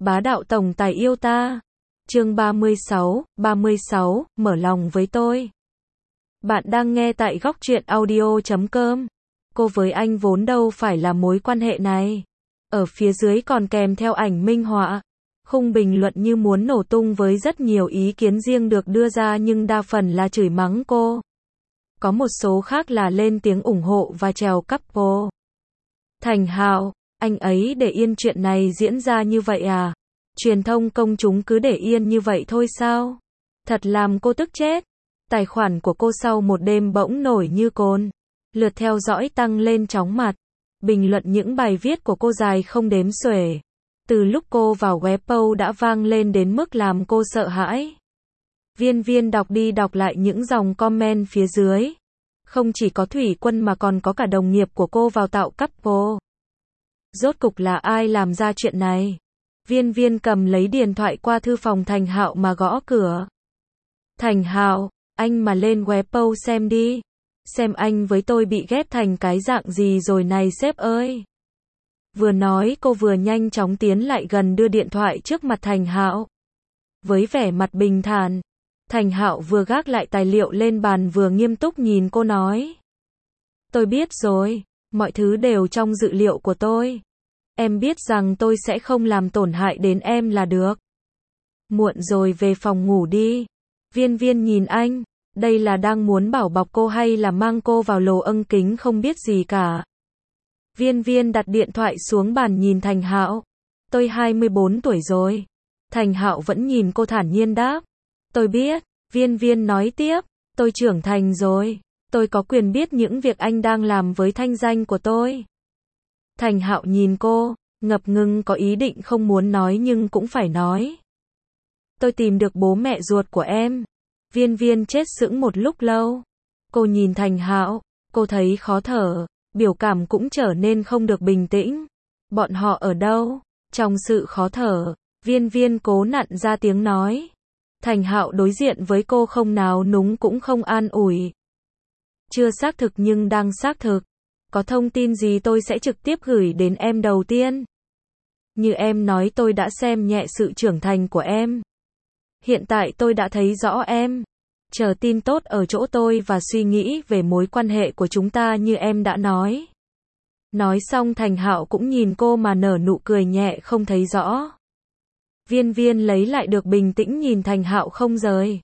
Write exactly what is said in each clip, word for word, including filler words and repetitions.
Bá đạo tổng tài yêu ta. Chương ba mươi sáu, ba mươi sáu, mở lòng với tôi. Bạn đang nghe tại góc truyện audio chấm com. Cô với anh vốn đâu phải là mối quan hệ này. Ở phía dưới còn kèm theo ảnh minh họa. Khung bình luận như muốn nổ tung với rất nhiều ý kiến riêng được đưa ra nhưng đa phần là chửi mắng cô. Có một số khác là lên tiếng ủng hộ và trèo couple. Thành Hạo, anh ấy để yên chuyện này diễn ra như vậy à? Truyền thông công chúng cứ để yên như vậy thôi sao? Thật làm cô tức chết. Tài khoản của cô sau một đêm bỗng nổi như cồn. Lượt theo dõi tăng lên chóng mặt. Bình luận những bài viết của cô dài không đếm xuể. Từ lúc cô vào Weibo đã vang lên đến mức làm cô sợ hãi. Viên viên đọc đi đọc lại những dòng comment phía dưới. Không chỉ có Thủy Quân mà còn có cả đồng nghiệp của cô vào tạo couple. Rốt cục là ai làm ra chuyện này? Viên viên cầm lấy điện thoại qua thư phòng Thành Hạo mà gõ cửa. Thành Hạo, anh mà lên Weibo xem đi. Xem anh với tôi bị ghép thành cái dạng gì rồi này sếp ơi. Vừa nói cô vừa nhanh chóng tiến lại gần đưa điện thoại trước mặt Thành Hạo. Với vẻ mặt bình thản, Thành Hạo vừa gác lại tài liệu lên bàn vừa nghiêm túc nhìn cô nói. Tôi biết rồi, mọi thứ đều trong dự liệu của tôi. Em biết rằng tôi sẽ không làm tổn hại đến em là được. Muộn rồi về phòng ngủ đi. Viên viên nhìn anh, đây là đang muốn bảo bọc cô hay là mang cô vào lồ âng kính không biết gì cả. Viên viên đặt điện thoại xuống bàn nhìn Thành Hạo. Tôi hai mươi bốn tuổi rồi. Thành Hạo vẫn nhìn cô thản nhiên đáp. Tôi biết, viên viên nói tiếp, tôi trưởng thành rồi. Tôi có quyền biết những việc anh đang làm với thanh danh của tôi. Thành Hạo nhìn cô, ngập ngừng có ý định không muốn nói nhưng cũng phải nói. Tôi tìm được bố mẹ ruột của em. Viên viên chết sững một lúc lâu. Cô nhìn Thành Hạo, cô thấy khó thở, biểu cảm cũng trở nên không được bình tĩnh. Bọn họ ở đâu? Trong sự khó thở, viên viên cố nặn ra tiếng nói. Thành Hạo đối diện với cô không náo núng cũng không an ủi. Chưa xác thực nhưng đang xác thực. Có thông tin gì tôi sẽ trực tiếp gửi đến em đầu tiên. Như em nói tôi đã xem nhẹ sự trưởng thành của em. Hiện tại tôi đã thấy rõ em. Chờ tin tốt ở chỗ tôi và suy nghĩ về mối quan hệ của chúng ta như em đã nói. Nói xong Thành Hạo cũng nhìn cô mà nở nụ cười nhẹ không thấy rõ. Viên viên lấy lại được bình tĩnh nhìn Thành Hạo không rời.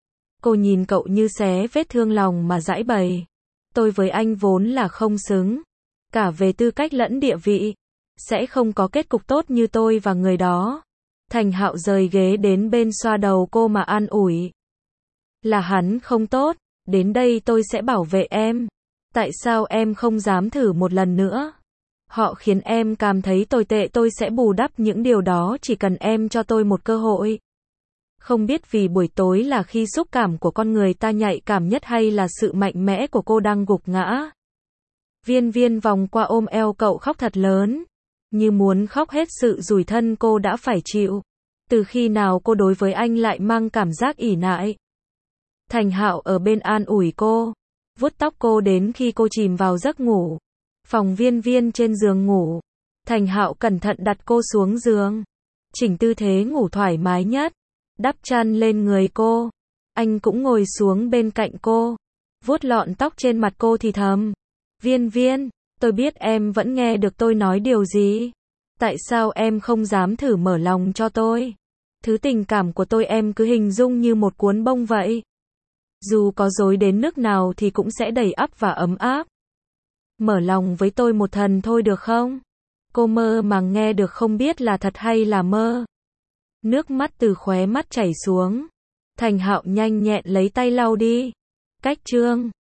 Cô nhìn cậu như xé vết thương lòng mà giãi bày. Tôi với anh vốn là không xứng. Cả về tư cách lẫn địa vị. Sẽ không có kết cục tốt như tôi và người đó. Thành Hạo rời ghế đến bên xoa đầu cô mà an ủi. Là hắn không tốt. Đến đây tôi sẽ bảo vệ em. Tại sao em không dám thử một lần nữa? Họ khiến em cảm thấy tồi tệ, tôi sẽ bù đắp những điều đó chỉ cần em cho tôi một cơ hội. Không biết vì buổi tối là khi xúc cảm của con người ta nhạy cảm nhất hay là sự mạnh mẽ của cô đang gục ngã. Viên viên vòng qua ôm eo cậu khóc thật lớn. Như muốn khóc hết sự tủi thân cô đã phải chịu. Từ khi nào cô đối với anh lại mang cảm giác ỷ nại. Thành Hạo ở bên an ủi cô. Vuốt tóc cô đến khi cô chìm vào giấc ngủ. Phòng viên viên trên giường ngủ. Thành Hạo cẩn thận đặt cô xuống giường. Chỉnh tư thế ngủ thoải mái nhất. Đắp chăn lên người cô. Anh cũng ngồi xuống bên cạnh cô. Vuốt lọn tóc trên mặt cô thì thầm. Viên viên, tôi biết em vẫn nghe được tôi nói điều gì. Tại sao em không dám thử mở lòng cho tôi? Thứ tình cảm của tôi em cứ hình dung như một cuốn bông vậy. Dù có dối đến nước nào thì cũng sẽ đầy ắp và ấm áp. Mở lòng với tôi một lần thôi được không? Cô mơ màng nghe được không biết là thật hay là mơ. Nước mắt từ khóe mắt chảy xuống. Thành Hạo nhanh nhẹn lấy tay lau đi. Cách chương